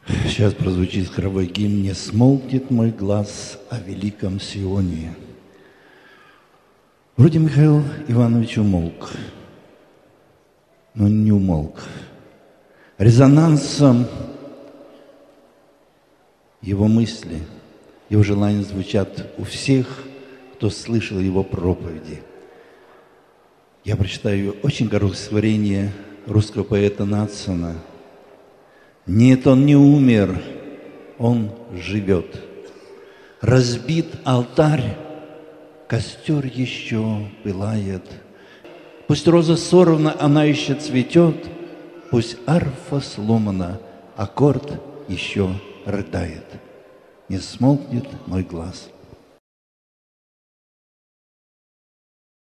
Сейчас прозвучит хоровой гимн «Не смолкнет мой глаз о великом Сионе». Вроде Михаил Иванович умолк, но не умолк. Резонансом его мысли, его желания звучат у всех, кто слышал его проповеди. Я прочитаю очень короткое стихотворение русского поэта Надсона. «Нет, он не умер, он живет. Разбит алтарь, костер еще пылает. Пусть роза сорвана, она еще цветет. Пусть арфа сломана, аккорд еще рыдает. Не смолкнет мой глаз